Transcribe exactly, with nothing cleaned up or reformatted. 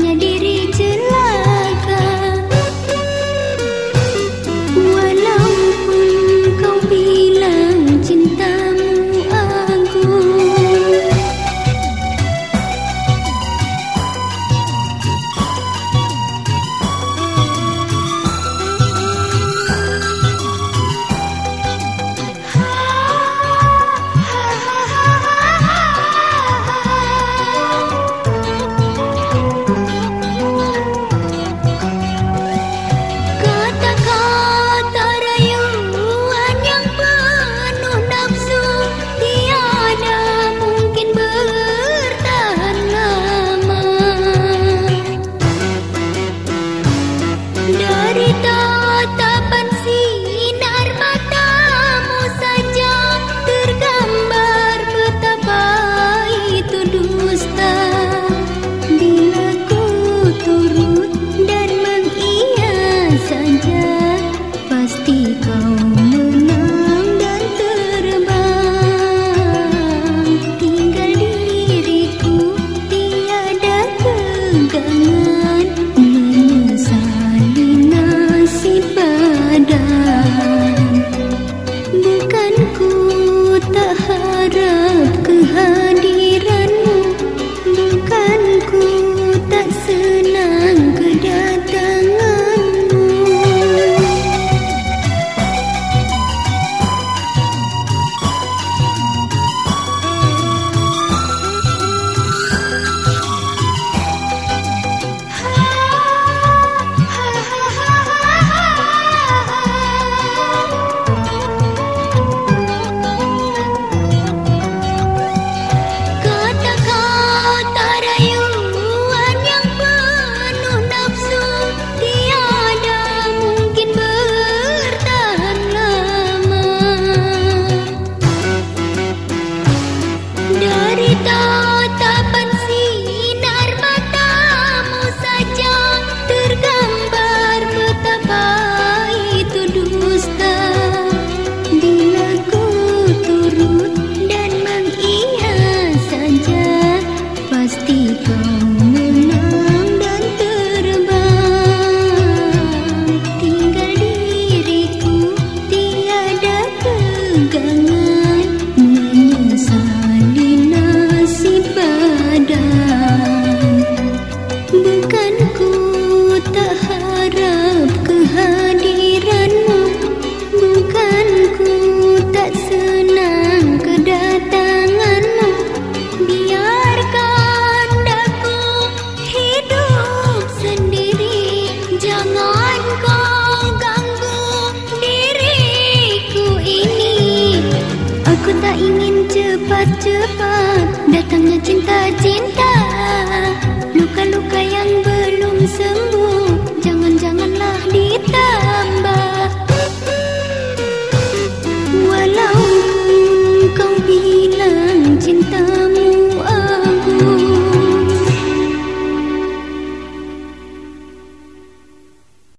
diri celaka. Walaupun kau bilang cintamu agung, kata-kata rayuan yang penuh nafsu tiada mungkin bertahan lama. Dari tatapan sinar matamu saja tergambar betapa itu dusta. Bila ku turut dan mengiya saja, pasti kau menang dan terbang. Tinggal diriku tiada pegangan, menyesali nasib badan. Bukan ku tak harap kehadiranmu, bukan ku tak senang kedatanganmu. Kata-kata rayuan yang penuh nafsu tiada mungkin bertahan lama. Dari tatapan sinar matamu saja tergambar betapa itu dusta. Bila ku turut dan mengiya saja, pasti kau menang dan terbang. Tinggal diriku tiada pegangan, menyesali nasib badan. Bukan ku tak harap kehadiranmu, bukan ku tak senang kedatanganmu. Biarkan aku hidup sendiri, jangan kau ganggu diriku ini. Aku tak ingin cepat-cepat datangnya cinta-cinta.